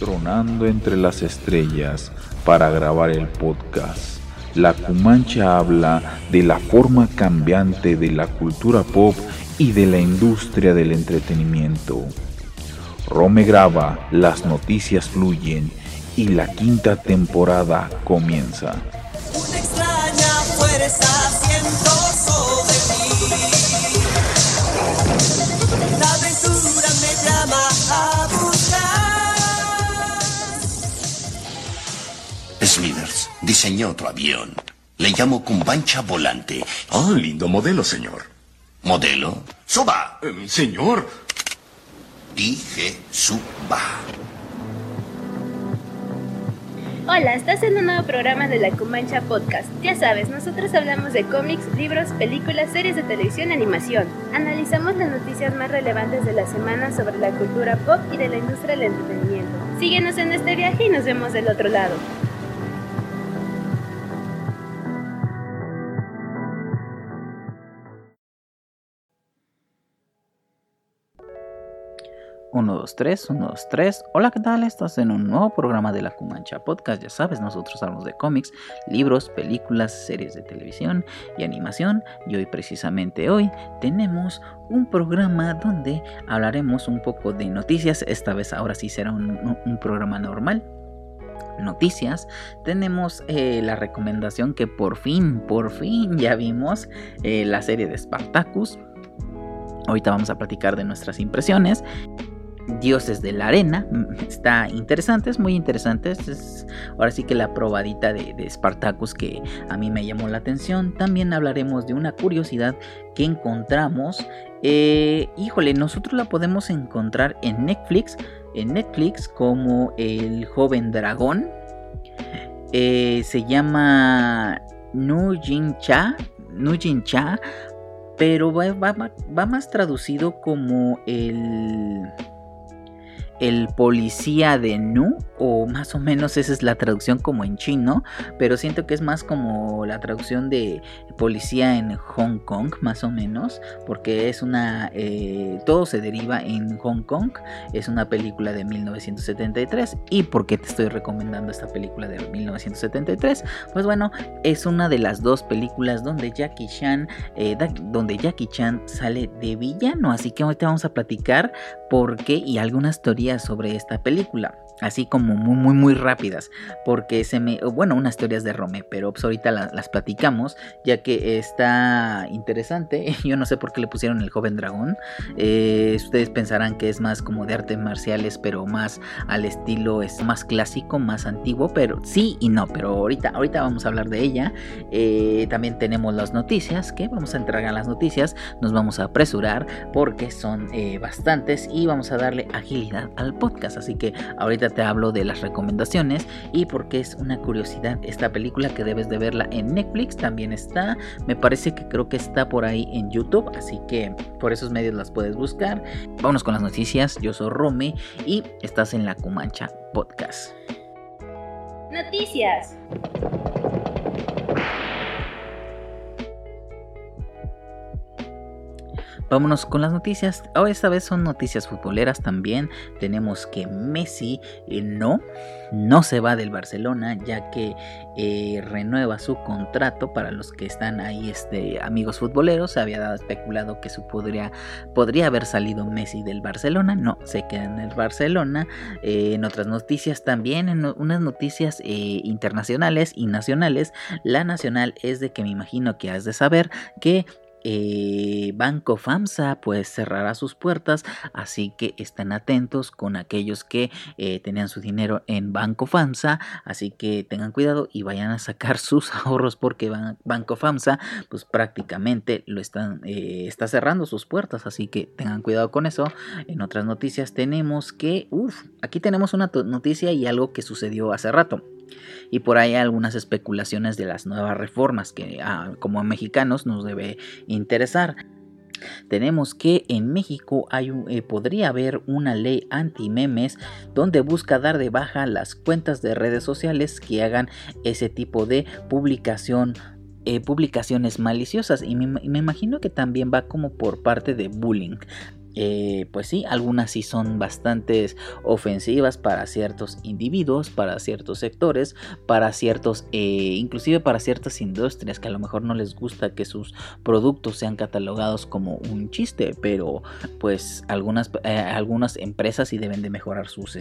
tronando entre las estrellas para grabar el podcast. La Cumancha habla de la forma cambiante de la cultura pop y de la industria del entretenimiento. Rome graba, las noticias fluyen y la quinta temporada comienza. Una extraña fuerza siento sobre mí. La aventura me llama a buscar. Smithers diseñó otro avión. Le llamo Cumbancha Volante. Ah, lindo modelo, señor. ¿Modelo? ¡Suba! Señor. Dije suba. Hola, estás en un nuevo programa de La Cumancha Podcast. Ya sabes, nosotros hablamos de cómics, libros, películas, series de televisión y animación. Analizamos las noticias más relevantes de la semana sobre la cultura pop y de la industria del entretenimiento. Síguenos en este viaje y nos vemos del otro lado. Uno, dos, tres, 1, 2, 3. Hola, ¿qué tal? Estás en un nuevo programa de La Cumancha Podcast. Ya sabes, nosotros hablamos de cómics, libros, películas, series de televisión y animación. Y hoy, precisamente hoy, tenemos un programa donde hablaremos un poco de noticias. Esta vez, ahora sí será un programa normal. Noticias. Tenemos la recomendación que por fin ya vimos la serie de Spartacus. Ahorita vamos a platicar de nuestras impresiones. Dioses de la Arena, está interesante, es muy interesante. Es ahora sí que la probadita de Spartacus que a mí me llamó la atención. También hablaremos de una curiosidad que encontramos. Nosotros la podemos encontrar en Netflix como El Joven Dragón. Se llama Nujin Cha, pero va más traducido como el policía de Nu, o más o menos esa es la traducción como en chino, pero siento que es más como la traducción de policía en Hong Kong, más o menos, porque es todo se deriva en Hong Kong. Es una película de 1973. ¿Y por qué te estoy recomendando esta película de 1973? Pues bueno, es una de las dos películas donde Jackie Chan sale de villano, así que ahorita vamos a platicar por qué y algunas teorías sobre esta película, así como muy rápidas, porque unas teorías de Rome, pero pues ahorita las platicamos, ya que está interesante. Yo no sé por qué le pusieron El Joven Dragón. Ustedes pensarán que es más como de artes marciales, pero más al estilo, es más clásico, más antiguo, pero sí y no, pero ahorita vamos a hablar de ella. También tenemos las noticias, que vamos a entrar a las noticias, nos vamos a apresurar porque son bastantes y vamos a darle agilidad al podcast, así que ahorita te hablo de las recomendaciones y porque es una curiosidad esta película que debes de verla en Netflix. También está, me parece que creo que está por ahí en YouTube, así que por esos medios las puedes buscar. Vámonos con las noticias. Yo soy Rome y estás en La Cumancha Podcast. Noticias. Vámonos con las noticias. Esta vez son noticias futboleras también. Tenemos que Messi no se va del Barcelona, ya que renueva su contrato. Para los que están ahí, amigos futboleros, se había dado especulado que podría haber salido Messi del Barcelona. No, se queda en el Barcelona. En otras noticias también, en unas noticias internacionales y nacionales. La nacional es de que me imagino que has de saber que Banco FAMSA pues cerrará sus puertas, así que estén atentos con aquellos que tenían su dinero en Banco FAMSA, así que tengan cuidado y vayan a sacar sus ahorros, porque Banco FAMSA pues prácticamente está cerrando sus puertas, así que tengan cuidado con eso. En otras noticias tenemos que aquí tenemos una noticia y algo que sucedió hace rato. Y por ahí hay algunas especulaciones de las nuevas reformas que como mexicanos nos debe interesar. Tenemos que en México podría haber una ley anti-memes donde busca dar de baja las cuentas de redes sociales que hagan ese tipo de publicaciones maliciosas. Y me imagino que también va como por parte de bullying. pues sí, algunas sí son bastante ofensivas para ciertos individuos, para ciertos sectores, para ciertos, inclusive para ciertas industrias que a lo mejor no les gusta que sus productos sean catalogados como un chiste, pero pues algunas empresas sí deben de mejorar sus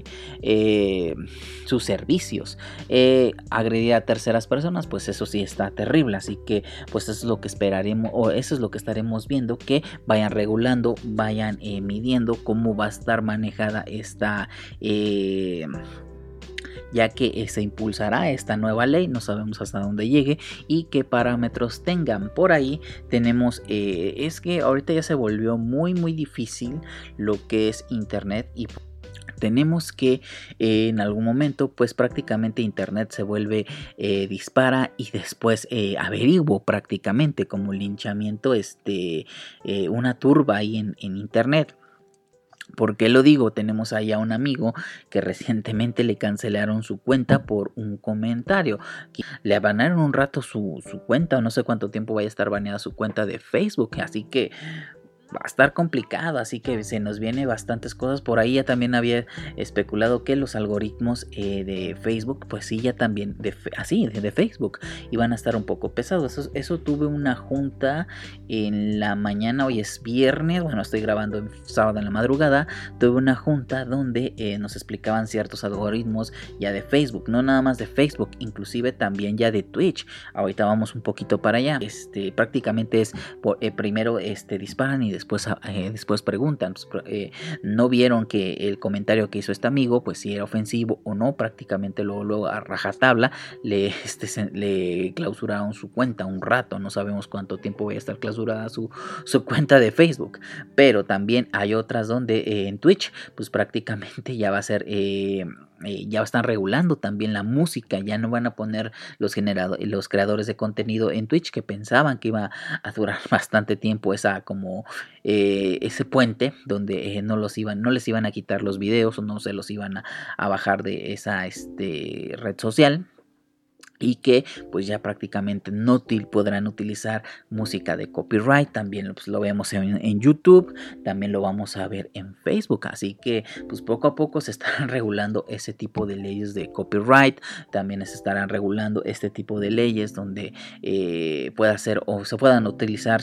servicios. Agredir a terceras personas, pues eso sí está terrible, así que pues eso es lo que esperaremos, o eso es lo que estaremos viendo, que vayan regulando, vayan midiendo cómo va a estar manejada esta ya que se impulsará esta nueva ley, no sabemos hasta dónde llegue y qué parámetros tengan. Por ahí tenemos, es que ahorita ya se volvió muy difícil lo que es internet, y tenemos que en algún momento pues prácticamente internet se vuelve dispara y después averiguo prácticamente como linchamiento, una turba ahí en internet. ¿Por qué lo digo? Tenemos ahí a un amigo que recientemente le cancelaron su cuenta por un comentario. Le banearon un rato su cuenta, o no sé cuánto tiempo vaya a estar baneada su cuenta de Facebook, así que va a estar complicado, así que se nos viene bastantes cosas. Por ahí ya también había especulado que los algoritmos de Facebook, pues sí, ya también de Facebook iban a estar un poco pesados. Eso tuve una junta en la mañana, hoy es viernes, bueno, estoy grabando en sábado en la madrugada. Tuve una junta donde nos explicaban ciertos algoritmos ya de Facebook, no nada más de Facebook, inclusive también ya de Twitch. Ahorita vamos un poquito para allá. Prácticamente es primero disparan y después preguntan. No vieron que el comentario que hizo este amigo pues si era ofensivo o no. Prácticamente luego a rajatabla le clausuraron su cuenta un rato. No sabemos cuánto tiempo va a estar clausurada su cuenta de Facebook, pero también hay otras donde en Twitch pues prácticamente ya va a ser ya están regulando también la música. Ya no van a poner los creadores de contenido en Twitch, que pensaban que iba a durar bastante tiempo ese puente donde no les iban a quitar los videos o no se los iban a bajar de esa red social. Y que pues ya prácticamente no podrán utilizar música de copyright. También pues, lo vemos en YouTube, también lo vamos a ver en Facebook. Así que pues poco a poco se estarán regulando ese tipo de leyes de copyright. También se estarán regulando este tipo de leyes donde puedan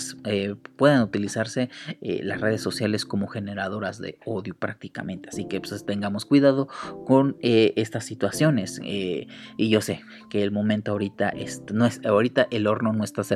utilizarse las redes sociales como generadoras de odio prácticamente. Así que pues tengamos cuidado con estas situaciones. Y yo sé que el momento ahorita el horno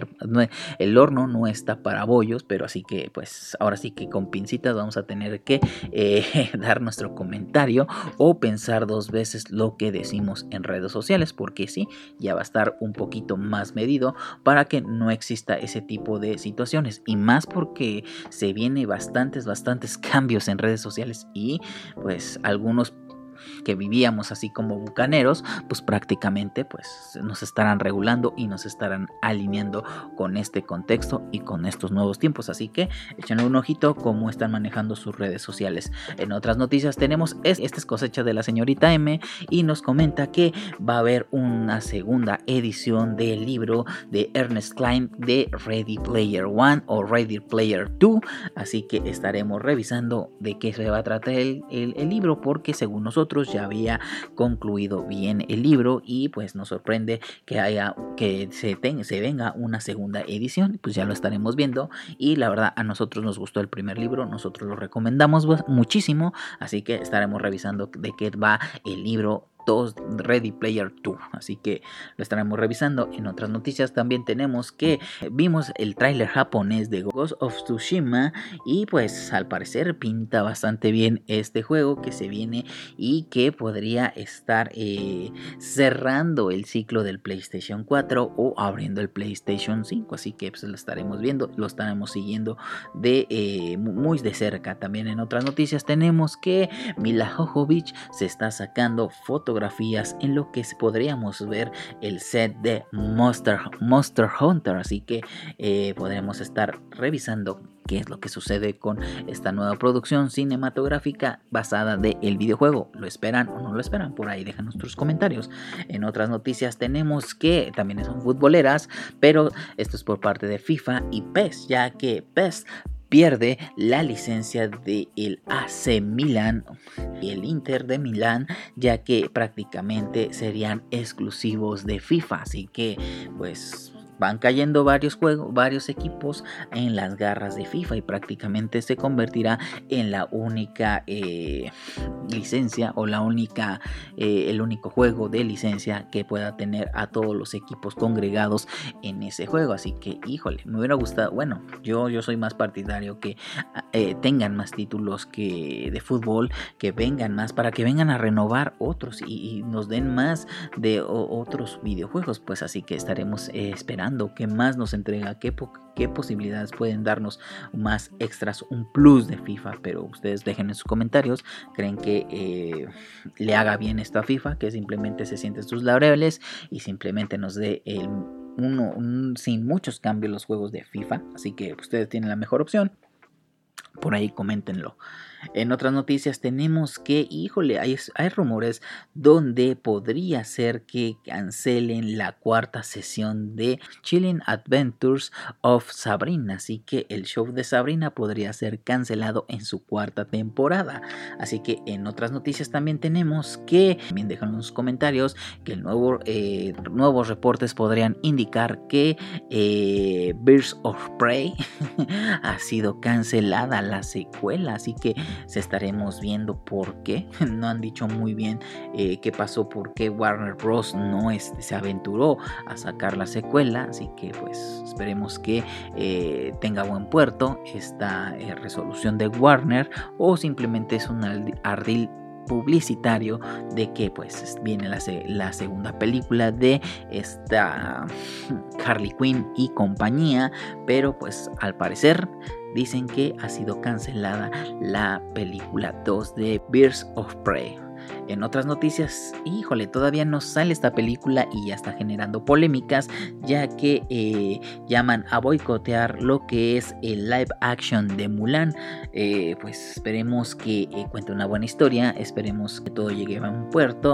no está para bollos, pero así que pues ahora sí que con pincitas vamos a tener que dar nuestro comentario o pensar dos veces lo que decimos en redes sociales, porque sí, ya va a estar un poquito más medido para que no exista ese tipo de situaciones, y más porque se viene bastantes cambios en redes sociales, y pues algunos que vivíamos así como bucaneros, pues prácticamente pues nos estarán regulando y nos estarán alineando con este contexto y con estos nuevos tiempos. Así que échenle un ojito cómo están manejando sus redes sociales. En otras noticias tenemos esta es cosecha de la señorita M, y nos comenta que va a haber una segunda edición del libro de Ernest Cline de Ready Player One o Ready Player 2. Así que estaremos revisando de qué se va a tratar el libro, porque según nosotros ya había concluido bien el libro, y pues nos sorprende que se venga una segunda edición. Pues ya lo estaremos viendo, y la verdad a nosotros nos gustó el primer libro, nosotros lo recomendamos muchísimo, así que estaremos revisando de qué va el libro 2 Ready Player 2, así que lo estaremos revisando. En otras noticias también tenemos que vimos el tráiler japonés de Ghost of Tsushima, y pues al parecer pinta bastante bien este juego que se viene y que podría estar cerrando el ciclo del PlayStation 4 o abriendo el PlayStation 5, así que pues lo estaremos viendo, lo estaremos siguiendo muy de cerca. También en otras noticias tenemos que Mila Jovovich se está sacando fotografías en lo que podríamos ver el set de Monster Hunter, así que podremos estar revisando qué es lo que sucede con esta nueva producción cinematográfica basada del videojuego. ¿Lo esperan o no lo esperan? Por ahí déjanos tus comentarios. En otras noticias tenemos que también son futboleras, pero esto es por parte de FIFA y PES, ya que PES pierde la licencia del AC Milan y el Inter de Milán, ya que prácticamente serían exclusivos de FIFA, así que pues van cayendo varios equipos en las garras de FIFA y prácticamente se convertirá en la única licencia o el único juego de licencia que pueda tener a todos los equipos congregados en ese juego. Así que, híjole, me hubiera gustado, bueno, yo soy más partidario que tengan más títulos que de fútbol, que vengan más para que vengan a renovar otros y nos den más de otros videojuegos, pues así que estaremos esperando qué más nos entrega, qué posibilidades pueden darnos más extras, un plus de FIFA. Pero ustedes dejen en sus comentarios, ¿creen que le haga bien esto a FIFA? Que simplemente se sienten sus laureles y simplemente nos dé sin muchos cambios los juegos de FIFA. Así que ustedes tienen la mejor opción. Por ahí coméntenlo. En otras noticias tenemos que, híjole, hay rumores donde podría ser que cancelen la cuarta sesión de Chilling Adventures of Sabrina. Así que el show de Sabrina podría ser cancelado en su cuarta temporada. Así que en otras noticias también tenemos que, también dejan en los comentarios, que nuevos reportes podrían indicar que Birds of Prey ha sido cancelada la secuela. Así que se estaremos viendo por qué. No han dicho muy bien qué pasó, por qué Warner Bros. No se aventuró a sacar la secuela. Así que pues esperemos que tenga buen puerto esta resolución de Warner, o simplemente es un ardid publicitario de que pues viene la segunda película de esta Harley Quinn y compañía, pero pues al parecer dicen que ha sido cancelada la película 2 de Birds of Prey. En otras noticias, híjole, todavía no sale esta película y ya está generando polémicas, ya que llaman a boicotear lo que es el live action de Mulan. Pues esperemos que cuente una buena historia, esperemos que todo llegue a un puerto,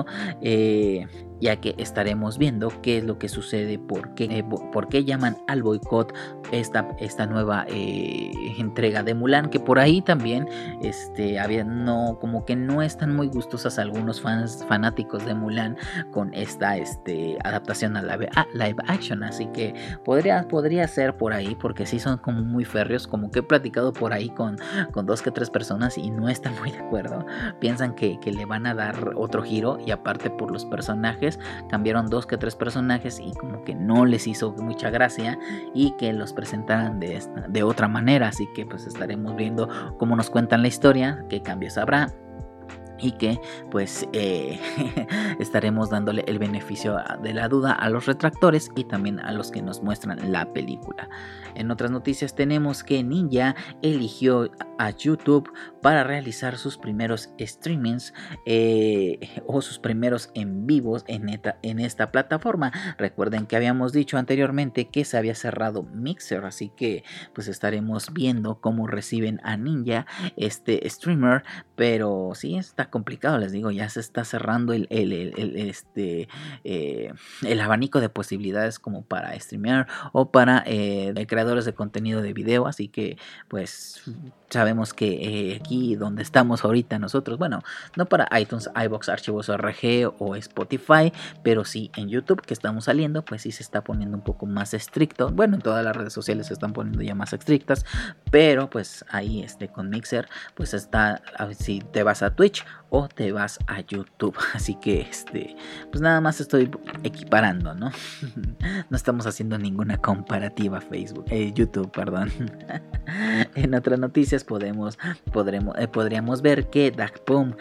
ya que estaremos viendo qué es lo que sucede, por qué llaman al boicot esta nueva entrega de Mulan, que por ahí también como que no están muy gustosas algunos fanáticos de Mulan con esta adaptación a live action. Así que podría ser por ahí, porque sí son como muy férreos, como que he platicado por ahí con 2 que 3 personas y no están muy de acuerdo, piensan que le van a dar otro giro, y aparte por los personajes cambiaron 2 que 3 personajes y como que no les hizo mucha gracia y que los presentaran de otra manera. Así que pues estaremos viendo cómo nos cuentan la historia, qué cambios habrá, y que pues estaremos dándole el beneficio de la duda a los retractores y también a los que nos muestran la película. En otras noticias tenemos que Ninja eligió a YouTube para realizar sus primeros streamings o sus primeros en vivos en esta plataforma. Recuerden que habíamos dicho anteriormente que se había cerrado Mixer, así que pues estaremos viendo cómo reciben a Ninja, este streamer, pero sí está complicado, les digo, ya se está cerrando el abanico de posibilidades como para streamear o para creadores de contenido de video. Así que pues sabemos que aquí donde estamos ahorita nosotros, bueno, no para iTunes, iVoox, Archivos ORG o Spotify, pero sí en YouTube que estamos saliendo, pues sí se está poniendo un poco más estricto. Bueno, en todas las redes sociales se están poniendo ya más estrictas, pero pues ahí con Mixer pues está, si te vas a Twitch o te vas a YouTube. Así que pues nada más estoy equiparando, ¿no? No estamos haciendo ninguna comparativa YouTube, perdón. En otras noticias podríamos ver que Daft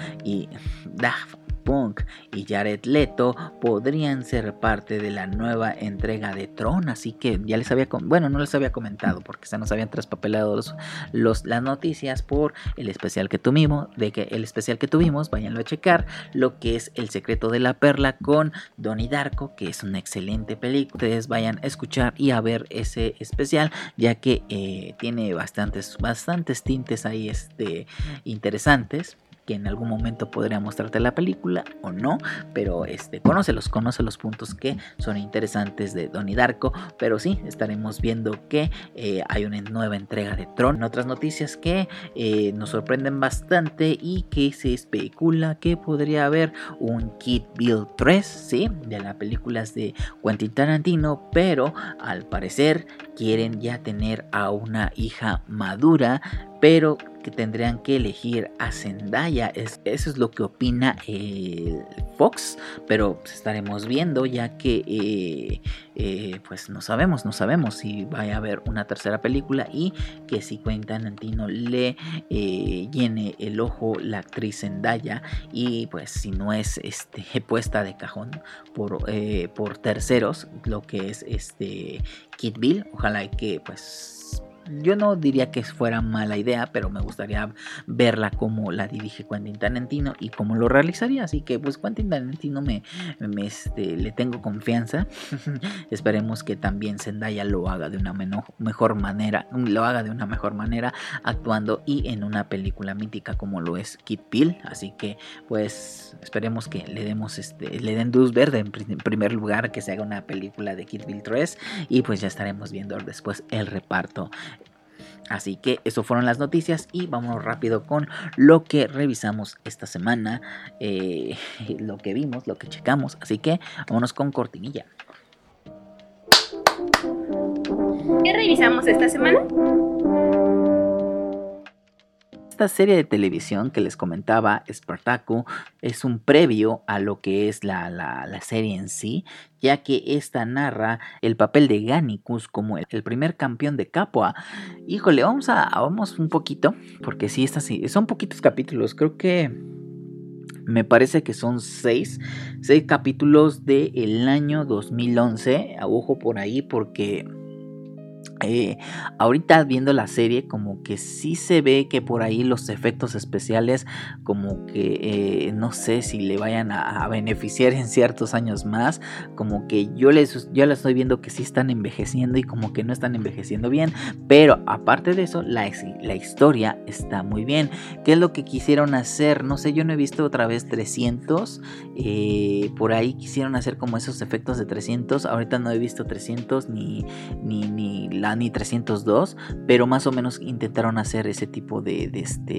Punk y Jared Leto podrían ser parte de la nueva entrega de Tron. Así que ya no les había comentado porque se nos habían traspapelado las noticias por el especial que tuvimos. Váyanlo a checar, lo que es El secreto de la perla con Donnie Darko, que es una excelente película. Ustedes vayan a escuchar y a ver ese especial, ya que tiene bastantes tintes ahí interesantes. que en algún momento podría mostrarte la película o no, pero conoce los puntos que son interesantes de Donnie Darko. Pero sí, estaremos viendo que hay una nueva entrega de Tron. En otras noticias que nos sorprenden bastante y que se especula que podría haber un Kill Bill 3, ¿sí? De las películas de Quentin Tarantino, pero al parecer quieren ya tener a una hija madura, pero que tendrían que elegir a Zendaya. Eso es lo que opina Fox, pero pues estaremos viendo, ya que pues no sabemos si vaya a haber una tercera película, y que si Quentin Tarantino le llene el ojo la actriz Zendaya, y pues si no es puesta de cajón por terceros, lo que es Kill Bill. Ojalá que pues yo no diría que fuera mala idea, pero me gustaría verla como la dirige Quentin Tarantino y cómo lo realizaría. Así que pues Quentin Tarantino le tengo confianza. Esperemos que también Zendaya lo haga de una mejor manera, actuando y en una película mítica como lo es Kill Bill. Así que pues esperemos que le den luz verde en primer lugar, que se haga una película de Kill Bill 3, y pues ya estaremos viendo después el reparto. Así que eso fueron las noticias, y vámonos rápido con lo que revisamos esta semana, lo que vimos, lo que checamos. Así que vámonos con cortinilla. ¿Qué revisamos esta semana? Esta serie de televisión que les comentaba, Spartacus, es un previo a lo que es la serie en sí, ya que esta narra el papel de Gannicus como el primer campeón de Capua. Híjole, vamos un poquito, porque sí, son poquitos capítulos. Creo que me parece que son 6 capítulos del año 2011. Ojo por ahí, porque ahorita viendo la serie como que sí se ve que por ahí los efectos especiales como que no sé si le vayan a beneficiar en ciertos años más. Como que yo la estoy viendo que sí están envejeciendo y como que no están envejeciendo bien. Pero aparte de eso, la historia está muy bien. ¿Qué es lo que quisieron hacer? No sé, yo no he visto otra vez 300. Por ahí quisieron hacer como esos efectos de 300. Ahorita no he visto 300 ni 302, pero más o menos intentaron hacer ese tipo de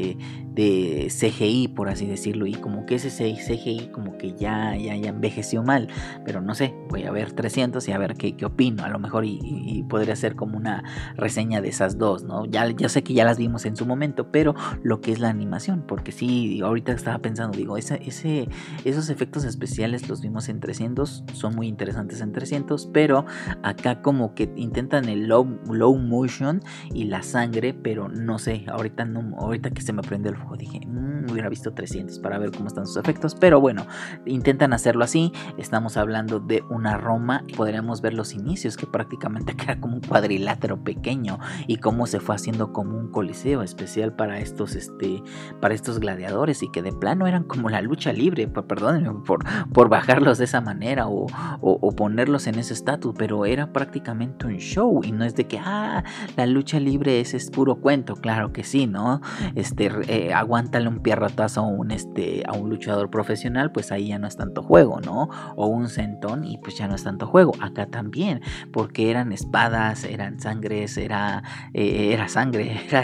CGI, por así decirlo, y como que ese CGI como que ya envejeció mal. Pero no sé, voy a ver 300 y a ver qué opino. A lo mejor y podría ser como una reseña de esas dos, ¿no? Ya sé que ya las vimos en su momento, pero lo que es la animación, porque sí, ahorita estaba pensando, digo, esos efectos especiales los vimos en 300, son muy interesantes en 300, pero acá como que intentan el low motion y la sangre, pero no sé, ahorita que se me prende el fuego dije, hubiera visto 300 para ver cómo están sus efectos, pero bueno, intentan hacerlo así. Estamos hablando de una Roma, podríamos ver los inicios, que prácticamente era como un cuadrilátero pequeño, y cómo se fue haciendo como un coliseo especial para estos gladiadores, y que de plano eran como la lucha libre, perdónenme por bajarlos de esa manera o ponerlos en ese estatus, pero era prácticamente un show, y no es de que la lucha libre es puro cuento. Claro que sí, ¿no? Aguántale un pierrotazo a un luchador profesional, pues ahí ya no es tanto juego, ¿no? O un sentón y pues ya no es tanto juego. Acá también, porque eran espadas, eran sangres, era sangre, era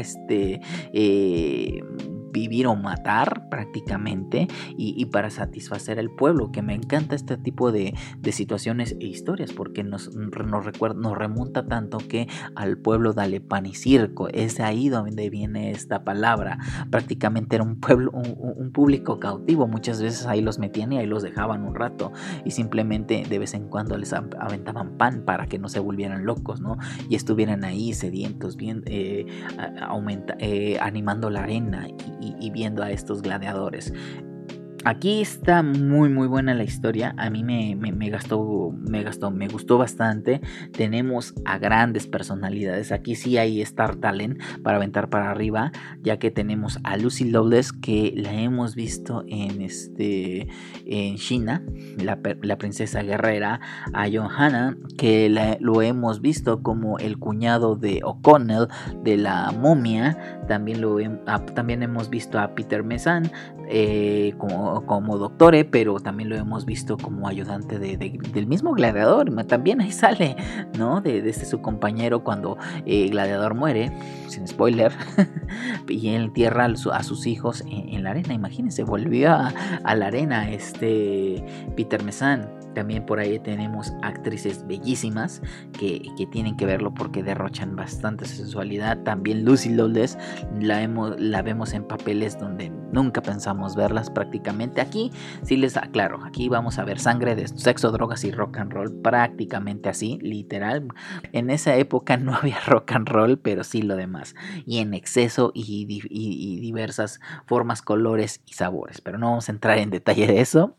vivir o matar prácticamente, y para satisfacer al pueblo, que me encanta este tipo de situaciones e historias, porque nos remonta tanto que al pueblo dale pan y circo. Es ahí donde viene esta palabra. Prácticamente era un pueblo, un público cautivo. Muchas veces ahí los metían y ahí los dejaban un rato, y simplemente de vez en cuando les aventaban pan para que no se volvieran locos, ¿no? Y estuvieran ahí sedientos, bien animando la arena y viendo a estos gladiadores. Aquí está muy muy buena la historia. A mí me gustó bastante. Tenemos a grandes personalidades. Aquí sí hay Star Talent para aventar para arriba, ya que tenemos a Lucy Lawless, que la hemos visto en China, la princesa guerrera. A John Hannah, que lo hemos visto como el cuñado de O'Connell de la momia. También hemos visto a Peter Mesan como doctore, pero también lo hemos visto como ayudante del mismo Gladiador. También ahí sale, ¿no? De su compañero cuando Gladiador muere, sin spoiler, y él entierra a sus hijos en la arena. Imagínense, volvió a la arena Peter Mesan. También por ahí tenemos actrices bellísimas que tienen que verlo porque derrochan bastante sensualidad. También Lucy Lawless la vemos en papeles donde nunca pensamos verlas prácticamente. Aquí sí les aclaro, aquí vamos a ver sangre de sexo, drogas y rock and roll, prácticamente así, literal. En esa época no había rock and roll, pero sí lo demás, y en exceso y diversas formas, colores y sabores, pero no vamos a entrar en detalle de eso.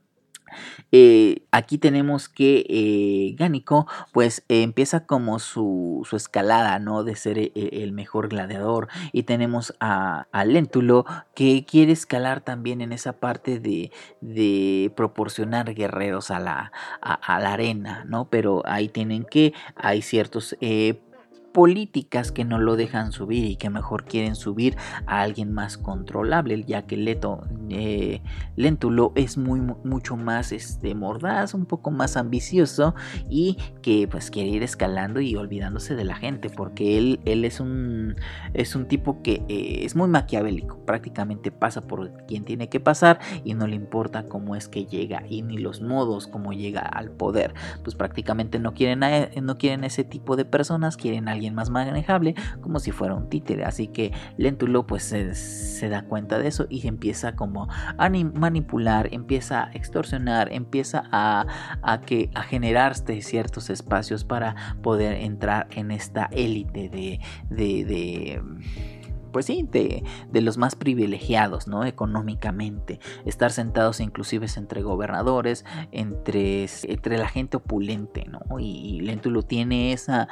Aquí tenemos que Gánico pues empieza como su escalada, ¿no? De ser el mejor gladiador, y tenemos a Léntulo, que quiere escalar también en esa parte de proporcionar guerreros a la arena, ¿no? Pero ahí hay ciertos políticas que no lo dejan subir y que mejor quieren subir a alguien más controlable, ya que Léntulo es mucho más mordaz, un poco más ambicioso, y que pues quiere ir escalando y olvidándose de la gente, porque él es un tipo que es muy maquiavélico, prácticamente pasa por quien tiene que pasar y no le importa cómo es que llega y ni los modos como llega al poder. Pues prácticamente no quieren ese tipo de personas, quieren a alguien más manejable, como si fuera un títere. Así que Léntulo pues se da cuenta de eso y empieza como a manipular, empieza a extorsionar, empieza a generarse ciertos espacios para poder entrar en esta élite pues sí, de los más privilegiados, ¿no? Económicamente, estar sentados inclusive entre gobernadores, entre la gente opulente, ¿no? Y Léntulo tiene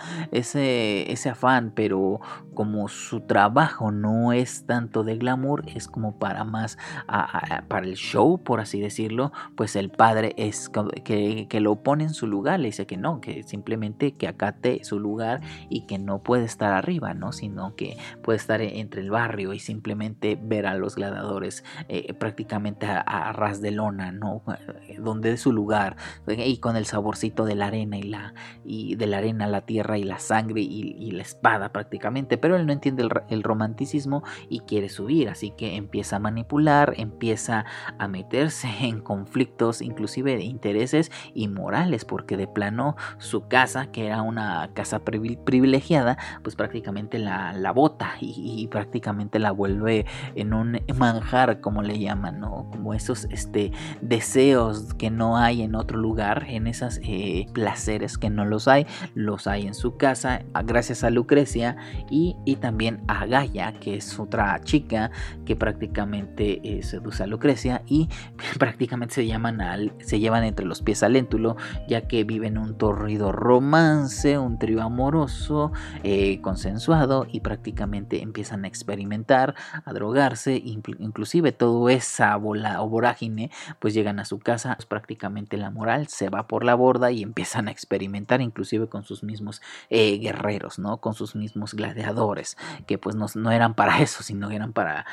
ese afán, pero como su trabajo no es tanto de glamour, es como para más para el show, por así decirlo, pues el padre es que lo pone en su lugar, le dice que no, que simplemente que acate su lugar y que no puede estar arriba, ¿no? Sino que puede estar entre el barrio y simplemente ver a los gladiadores prácticamente a ras de lona, ¿no? Donde es su lugar, y con el saborcito de la arena y de la arena, la tierra y la sangre y la espada prácticamente, pero él no entiende el romanticismo y quiere subir, así que empieza a manipular, empieza a meterse en conflictos inclusive de intereses y morales, porque de plano su casa, que era una casa privilegiada, pues prácticamente la bota y prácticamente la vuelve en un manjar, como le llaman, ¿no? Como esos deseos que no hay en otro lugar, en esos placeres que no los hay en su casa, gracias a Lucrecia y también a Gaia, que es otra chica que prácticamente seduce a Lucrecia y prácticamente se llevan entre los pies a Léntulo, ya que viven un torrido romance, un trío amoroso consensuado, y prácticamente empiezan a experimentar, a drogarse, inclusive todo esa bola o vorágine, pues llegan a su casa, pues prácticamente la moral se va por la borda y empiezan a experimentar inclusive con sus mismos guerreros, ¿no? Con sus mismos gladiadores, que pues no eran para eso, sino eran para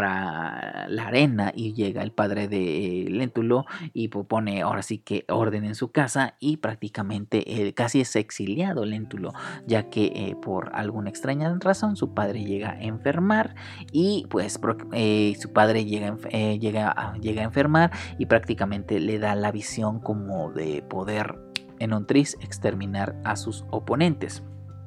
la arena, y llega el padre de Léntulo y pone ahora sí que orden en su casa, y prácticamente casi es exiliado Léntulo, ya que por alguna extraña razón su padre llega a enfermar, y pues su padre llega a enfermar y prácticamente le da la visión como de poder en un tris exterminar a sus oponentes.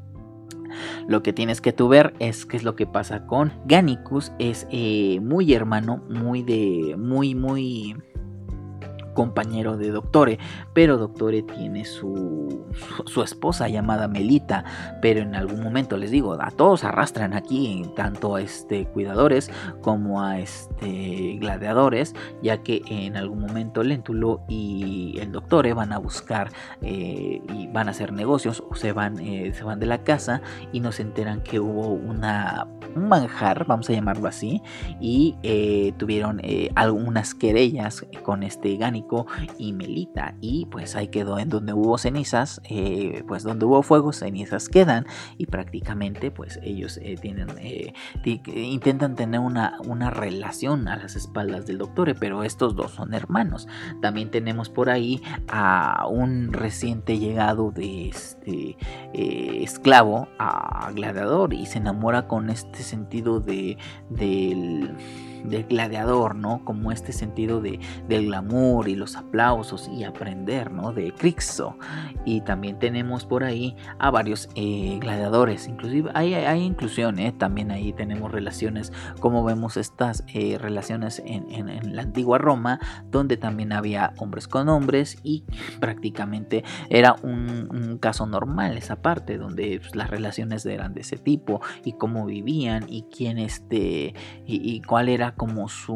Lo que tienes que tú ver es qué es lo que pasa con Gánicus. Es muy hermano, muy compañero de Doctore, pero Doctore tiene su esposa llamada Melita, pero en algún momento, les digo, a todos arrastran aquí, tanto a cuidadores como a gladiadores, ya que en algún momento Lentulo y el Doctore van a buscar y van a hacer negocios, o se van de la casa y nos enteran que hubo un manjar, vamos a llamarlo así, y tuvieron algunas querellas con Gánico y Melita, y pues ahí quedó. En donde hubo cenizas, pues donde hubo fuego, cenizas quedan, y prácticamente pues ellos intentan tener una relación a las espaldas del Doctore, pero estos dos son hermanos. También tenemos por ahí a un reciente llegado de esclavo a gladiador, y se enamora con este sentido del gladiador, ¿no? Como este sentido del glamour y los aplausos y aprender, ¿no? De Crixo. Y también tenemos por ahí a varios gladiadores, inclusive hay inclusión, también ahí tenemos relaciones, como vemos estas relaciones en la antigua Roma, donde también había hombres con hombres, y prácticamente era un caso normal esa parte, donde pues, las relaciones eran de ese tipo, y cómo vivían, y quién y cuál era como su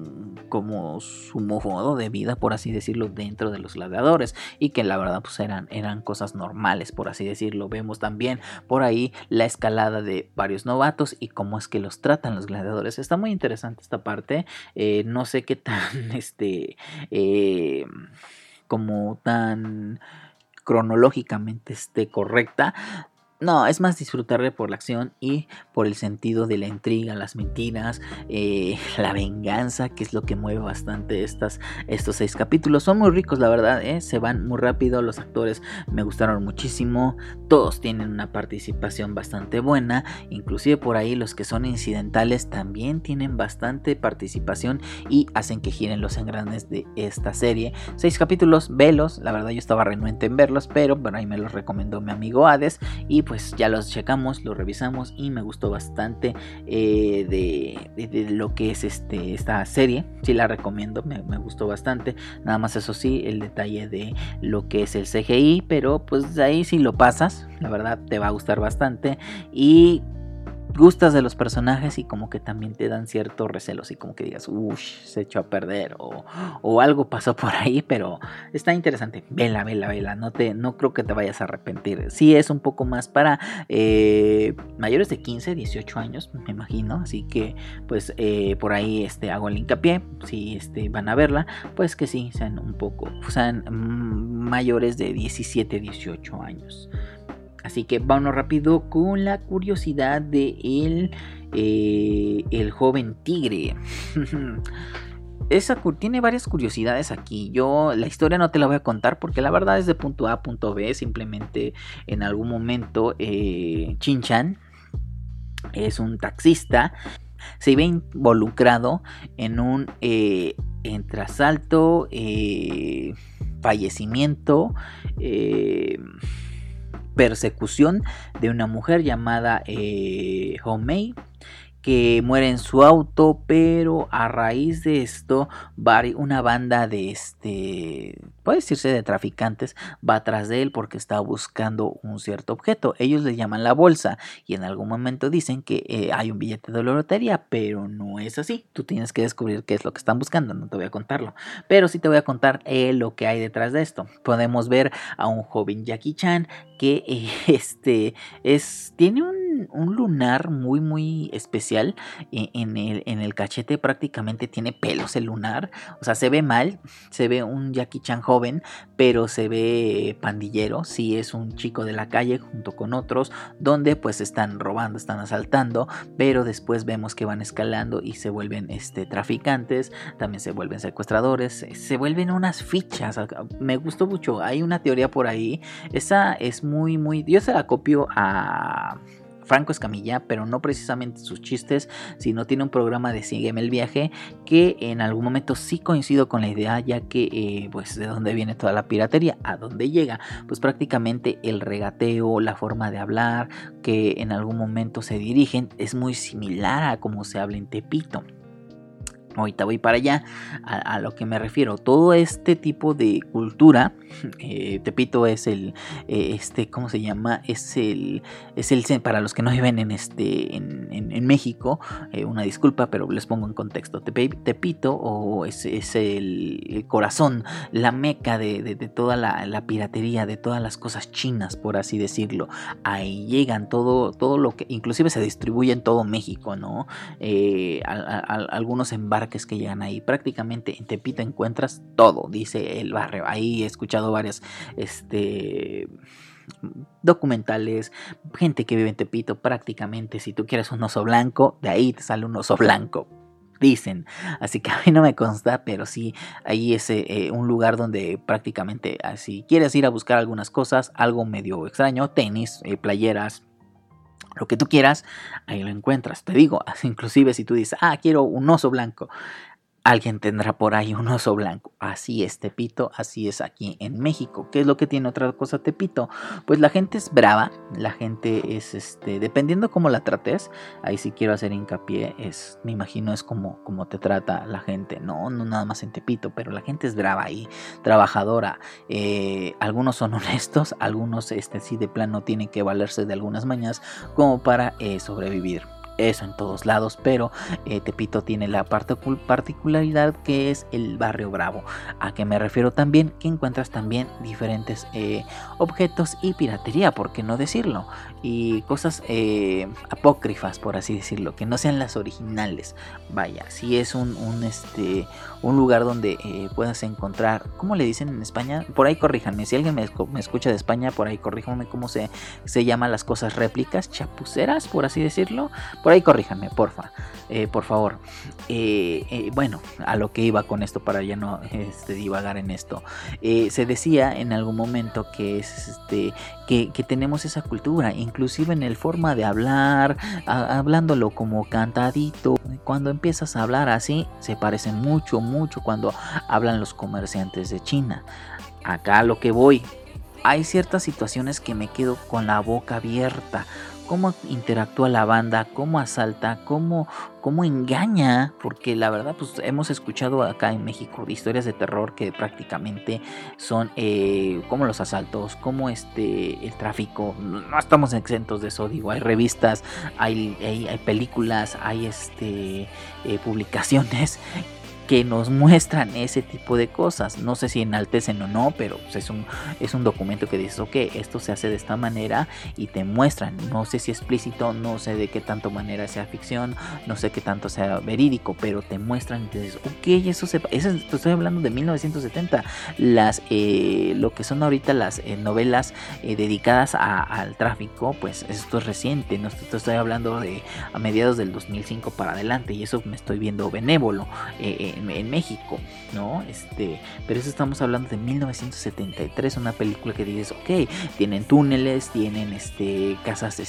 modo de vida, por así decirlo, dentro de los gladiadores, y que la verdad pues eran cosas normales, por así decirlo. Vemos también por ahí la escalada de varios novatos y cómo es que los tratan los gladiadores. Está muy interesante esta parte. No sé qué tan como tan cronológicamente esté correcta. No, es más disfrutarle por la acción y por el sentido de la intriga, las mentiras, la venganza, que es lo que mueve bastante estos 6 capítulos. Son muy ricos, la verdad, se van muy rápido. Los actores me gustaron muchísimo, todos tienen una participación bastante buena, inclusive por ahí los que son incidentales también tienen bastante participación y hacen que giren los engranes de esta serie. 6 capítulos, velos, la verdad yo estaba renuente en verlos, pero por ahí me los recomendó mi amigo Hades, y pues ya los checamos, los revisamos, y me gustó bastante de lo que es esta serie. Sí la recomiendo, me gustó bastante. Nada más eso sí, el detalle de lo que es el CGI, pero pues de ahí si lo pasas, la verdad te va a gustar bastante, y gustas de los personajes y como que también te dan ciertos recelos y como que digas, se echó a perder o algo pasó por ahí, pero está interesante. Vela, no creo que te vayas a arrepentir. Sí es un poco más para mayores de 15, 18 años, me imagino, así que pues por ahí hago el hincapié, si van a verla, pues que sí, sean mayores de 17, 18 años. Así que vámonos rápido con la curiosidad de el joven tigre. Tiene varias curiosidades aquí. Yo la historia no te la voy a contar porque la verdad es de punto A a punto B. Simplemente en algún momento Shin-chan es un taxista. Se ve involucrado en un entre asalto, fallecimiento, persecución de una mujer llamada Homei, que muere en su auto, pero a raíz de esto una banda de puede decirse de traficantes va atrás de él porque está buscando un cierto objeto. Ellos le llaman la bolsa y en algún momento dicen que hay un billete de la lotería, pero no es así. Tú tienes que descubrir qué es lo que están buscando, no te voy a contarlo, pero sí te voy a contar lo que hay detrás de esto. Podemos ver a un joven Jackie Chan que tiene un lunar muy muy especial en el cachete. Prácticamente tiene pelos el lunar, o sea, se ve mal, se ve un Jackie Chan joven, pero se ve pandillero. Sí, es un chico de la calle junto con otros, donde pues están robando, están asaltando, pero después vemos que van escalando y se vuelven traficantes, también se vuelven secuestradores, se vuelven unas fichas. Me gustó mucho, hay una teoría por ahí, esa es muy muy, yo se la copio a Franco Escamilla, pero no precisamente sus chistes, sino tiene un programa de Sígueme el Viaje, que en algún momento sí coincido con la idea, ya que pues de dónde viene toda la piratería, a dónde llega, pues prácticamente el regateo, la forma de hablar que en algún momento se dirigen es muy similar a cómo se habla en Tepito. Ahorita voy para allá, a lo que me refiero. Todo este tipo de cultura, Tepito es el, ¿cómo se llama? Es el, para los que no viven en México, una disculpa, pero les pongo en contexto. Tepito o es el corazón, la meca de toda la piratería, de todas las cosas chinas, por así decirlo. Ahí llegan todo lo que, inclusive se distribuye en todo México, ¿no? Algunos embarques que llegan ahí. Prácticamente en Tepito encuentras todo, dice el barrio. Ahí he escuchado varias documentales, gente que vive en Tepito. Prácticamente si tú quieres un oso blanco, de ahí te sale un oso blanco, dicen. Así que a mí no me consta, pero sí, ahí es un lugar donde prácticamente, si quieres ir a buscar algunas cosas, algo medio extraño, tenis, playeras, lo que tú quieras, ahí lo encuentras. Te digo, inclusive si tú dices, quiero un oso blanco, alguien tendrá por ahí un oso blanco. Así es Tepito, así es aquí en México. ¿Qué es lo que tiene otra cosa Tepito? Pues la gente es brava, la gente es, dependiendo cómo la trates, ahí sí quiero hacer hincapié, me imagino es como te trata la gente, no nada más en Tepito, pero la gente es brava y trabajadora. Algunos son honestos, algunos sí de plano tienen que valerse de algunas mañas como para sobrevivir. Eso en todos lados, pero Tepito tiene la particularidad que es el barrio bravo. ¿A qué me refiero también? Que encuentras también diferentes objetos y piratería, ¿por qué no decirlo? Y cosas apócrifas, por así decirlo, que no sean las originales. Vaya, si es un lugar donde puedas encontrar, ¿cómo le dicen en España? Por ahí corríjanme, si alguien me escucha de España, por ahí corríjanme cómo se llaman las cosas réplicas, chapuceras, por así decirlo. Por ahí corríjanme, porfa, por favor. Bueno, a lo que iba con esto para ya no divagar en esto. Se decía en algún momento que es que tenemos esa cultura, inclusive en el forma de hablar, hablándolo como cantadito. Cuando empiezas a hablar así, se parece mucho cuando hablan los comerciantes de China. Acá a lo que voy, hay ciertas situaciones que me quedo con la boca abierta. Cómo interactúa la banda, cómo asalta, cómo engaña, porque la verdad pues hemos escuchado acá en México historias de terror que prácticamente son como los asaltos, como el tráfico. No estamos exentos de eso, digo, hay revistas, hay películas, hay publicaciones que nos muestran ese tipo de cosas. No sé si enaltecen o no, pero pues es un documento que dices, ok, esto se hace de esta manera y te muestran. No sé si explícito, no sé de qué tanto manera sea ficción, no sé qué tanto sea verídico, pero te muestran y te dices, ok, eso estoy hablando de 1970. Lo que son ahorita las novelas dedicadas al tráfico, pues esto es reciente. No estoy hablando de a mediados del 2005 para adelante, y eso me estoy viendo benévolo en México, ¿no? Pero eso estamos hablando de 1973, una película que dices, ok, tienen túneles, tienen casas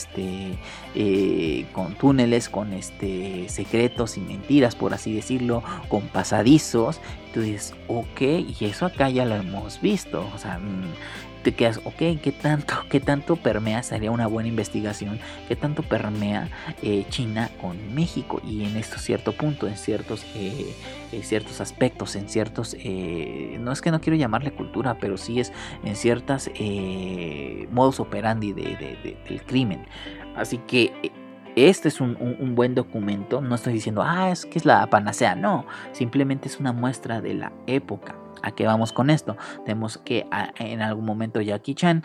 con túneles, con secretos y mentiras, por así decirlo, con pasadizos. Tú dices, ok, y eso acá ya lo hemos visto, o sea, te quedas, ok, ¿qué tanto permea? Sería una buena investigación. ¿Qué tanto permea China con México? Y en esto cierto punto, en ciertos aspectos, en ciertos, no es que no quiero llamarle cultura, pero sí es en ciertas modus operandi del crimen. Así que este es un buen documento. No estoy diciendo, es que es la panacea, no, simplemente es una muestra de la época. ¿A qué vamos con esto? Tenemos que en algún momento Jackie Chan,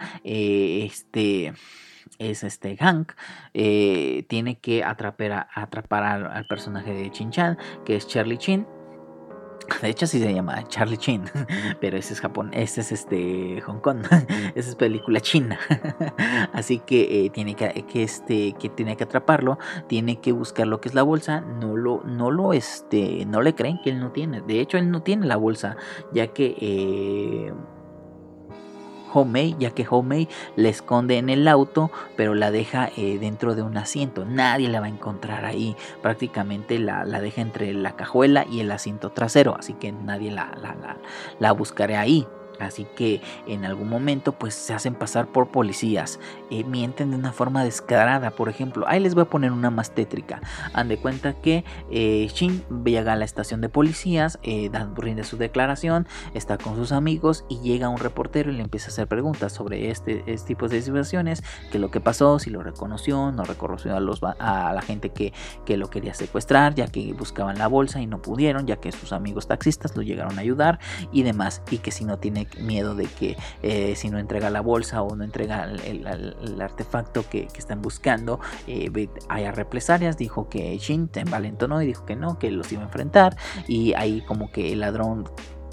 Hank, tiene que atrapar al personaje de Chin Chan, que es Charlie Chin. De hecho sí se llama Charlie Chin, pero ese es Japón, este es Hong Kong, esa es película china. Así que tiene que atraparlo, tiene que buscar lo que es la bolsa. No le creen que él no tiene. De hecho él no tiene la bolsa, ya que Homei la esconde en el auto, pero la deja dentro de un asiento. Nadie la va a encontrar ahí. Prácticamente la deja entre la cajuela y el asiento trasero, así que nadie la buscará ahí. Así que en algún momento pues se hacen pasar por policías, mienten de una forma descarada. Por ejemplo, ahí les voy a poner una más tétrica. Han de cuenta que Shin llega a la estación de policías, rinde su declaración, está con sus amigos y llega un reportero y le empieza a hacer preguntas sobre este tipo de situaciones, que lo que pasó, si lo reconoció, no reconoció a la gente que lo quería secuestrar, ya que buscaban la bolsa y no pudieron, ya que sus amigos taxistas lo llegaron a ayudar y demás, y que si no tiene miedo de que si no entrega la bolsa o no entrega el artefacto que están buscando, haya represalias. Dijo que Shin se envalentonó y dijo que no, que los iba a enfrentar, y ahí como que el ladrón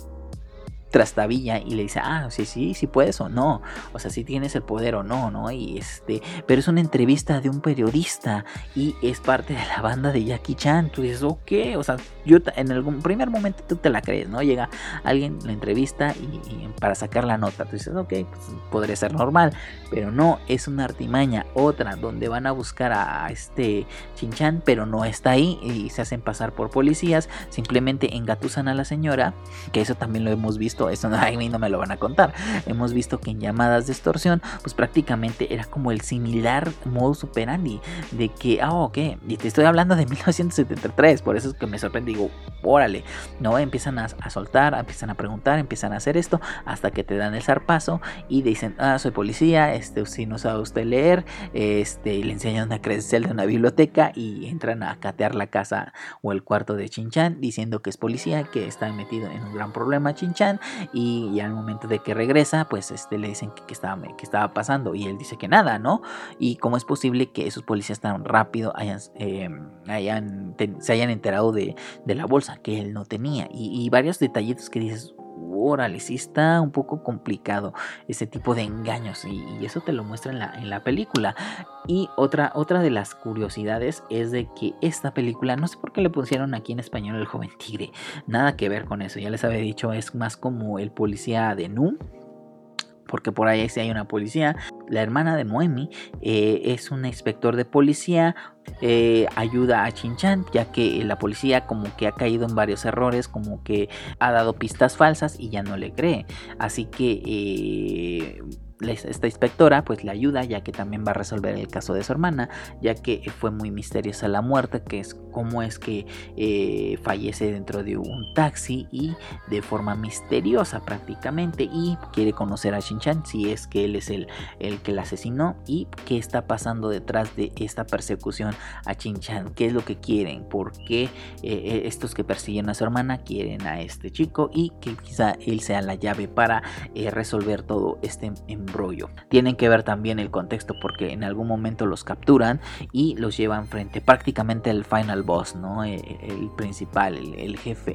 trastabilla y le dice, sí puedes o no, o sea, si tienes el poder o no, ¿no? Y pero es una entrevista de un periodista y es parte de la banda de Jackie Chan. Tú dices, ok, o sea, yo en algún primer momento tú te la crees, ¿no? Llega alguien, la entrevista y para sacar la nota, tú dices, ok, pues podría ser normal, pero no, es una artimaña, otra, donde van a buscar a Shin-chan, pero no está ahí y se hacen pasar por policías, simplemente engatusan a la señora, que eso también lo hemos visto. Eso a mí no me lo van a contar. Hemos visto que en llamadas de extorsión, pues prácticamente era como el similar modus operandi de que, ok, y te estoy hablando de 1973, por eso es que me sorprende, digo, órale, no, empiezan a soltar, empiezan a preguntar, empiezan a hacer esto, hasta que te dan el zarpazo y dicen, soy policía, si no sabe usted leer, y le enseñan una credencial de una biblioteca y entran a catear la casa o el cuarto de Shin-chan, diciendo que es policía, que está metido en un gran problema Shin-chan. Y al momento de que regresa, pues le dicen que estaba pasando, y él dice que nada, ¿no? Y cómo es posible que esos policías tan rápido se hayan enterado de la bolsa que él no tenía, y varios detallitos que dices, órale, sí está un poco complicado ese tipo de engaños, y eso te lo muestra en la película. Y otra de las curiosidades es de que esta película, no sé por qué le pusieron aquí en español El joven tigre, nada que ver con eso, ya les había dicho, es más como el policía de Nu, porque por ahí sí hay una policía. La hermana de Noemi es un inspector de policía, ayuda a Shin-chan, ya que la policía como que ha caído en varios errores, como que ha dado pistas falsas y ya no le cree, así que esta inspectora pues le ayuda, ya que también va a resolver el caso de su hermana, ya que fue muy misteriosa la muerte, que es cómo es que fallece dentro de un taxi y de forma misteriosa prácticamente, y quiere conocer a Shin-chan, si es que él es el que la asesinó, y qué está pasando detrás de esta persecución a Shin-chan, qué es lo que quieren, por qué estos que persiguen a su hermana quieren a este chico, y que quizá él sea la llave para resolver todo este embrollo. Tienen que ver también el contexto, porque en algún momento los capturan y los llevan frente prácticamente al final boss, ¿no? El principal, el jefe,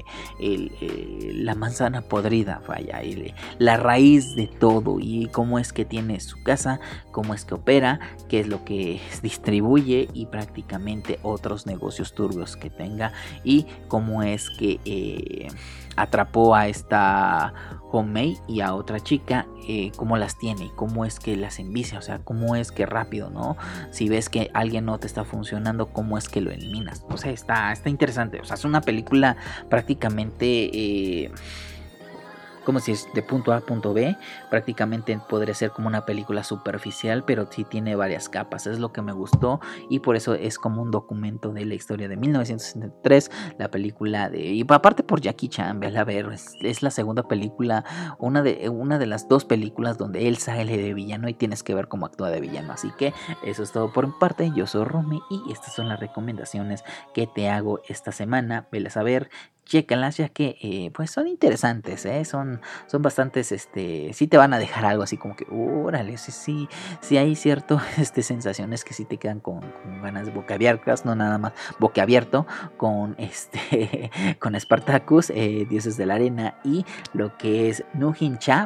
la manzana podrida, vaya, la raíz de todo, y cómo es que tiene su casa, cómo es que opera, qué es lo que distribuye, y prácticamente otros negocios turbios que tenga, y cómo es que atrapó a esta Homei y a otra chica, cómo las tiene, cómo es que las envicia, o sea, cómo es que rápido, ¿no? Si ves que alguien no te está funcionando, cómo es que lo eliminas. O sea, está interesante, o sea, es una película prácticamente como si es de punto A a punto B, prácticamente podría ser como una película superficial, pero sí tiene varias capas, es lo que me gustó, y por eso es como un documento de la historia de 1963, la película y aparte por Jackie Chan, véala a ver, es la segunda película, una de las dos películas donde él sale de villano, y tienes que ver cómo actúa de villano. Así que eso es todo por mi parte, yo soy Romy, y estas son las recomendaciones que te hago esta semana, velas a ver, chécalas, ya que pues son interesantes, son bastantes, sí te van a dejar algo así como que, órale, sí hay cierto, sensaciones que sí te quedan con ganas de boquiabiertas, no nada más boquiabierto, con con Spartacus, Dioses de la Arena, y lo que es Nujin Cha,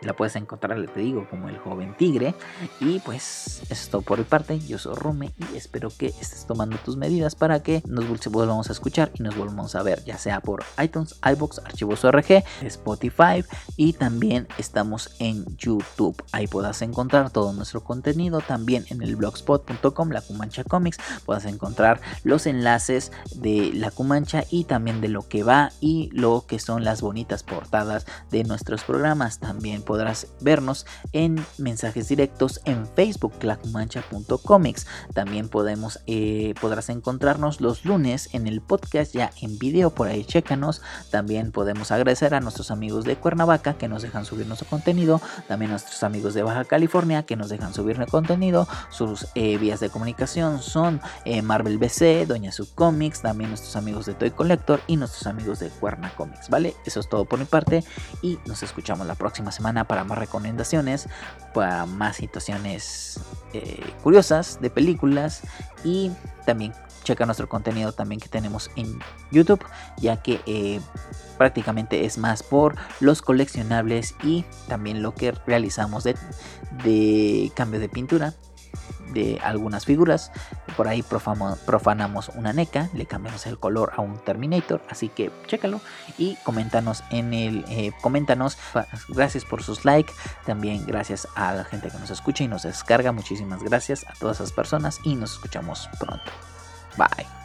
La puedes encontrar, te digo, como El Joven Tigre. Y pues eso es todo por mi parte. Yo soy Rume y espero que estés tomando tus medidas para que nos volvamos a escuchar y nos volvamos a ver, ya sea por iTunes, iVoox, Archivos ORG, Spotify, y también estamos en YouTube. Ahí podrás encontrar todo nuestro contenido. También en el blogspot.com, La Cumancha Comics, podrás encontrar los enlaces de La Cumancha y también de lo que va y lo que son las bonitas portadas de nuestros programas. También podrás vernos en mensajes directos en Facebook, lacumancha.comics. También podrás encontrarnos los lunes en el podcast ya en video, por ahí chécanos. También podemos agradecer a nuestros amigos de Cuernavaca que nos dejan subir nuestro contenido, también a nuestros amigos de Baja California que nos dejan subir nuestro contenido. Sus vías de comunicación son Marvel BC, Doña Sub Comics, también nuestros amigos de Toy Collector y nuestros amigos de Cuerna Comics, ¿vale? Eso es todo por mi parte y nos escuchamos la próxima semana para más recomendaciones, para más situaciones curiosas de películas, y también checa nuestro contenido también que tenemos en YouTube, ya que prácticamente es más por los coleccionables y también lo que realizamos de cambio de pintura de algunas figuras. Por ahí profanamos una NECA, le cambiamos el color a un Terminator, así que chécalo y coméntanos gracias por sus likes, también gracias a la gente que nos escucha y nos descarga. Muchísimas gracias a todas esas personas y nos escuchamos pronto. Bye.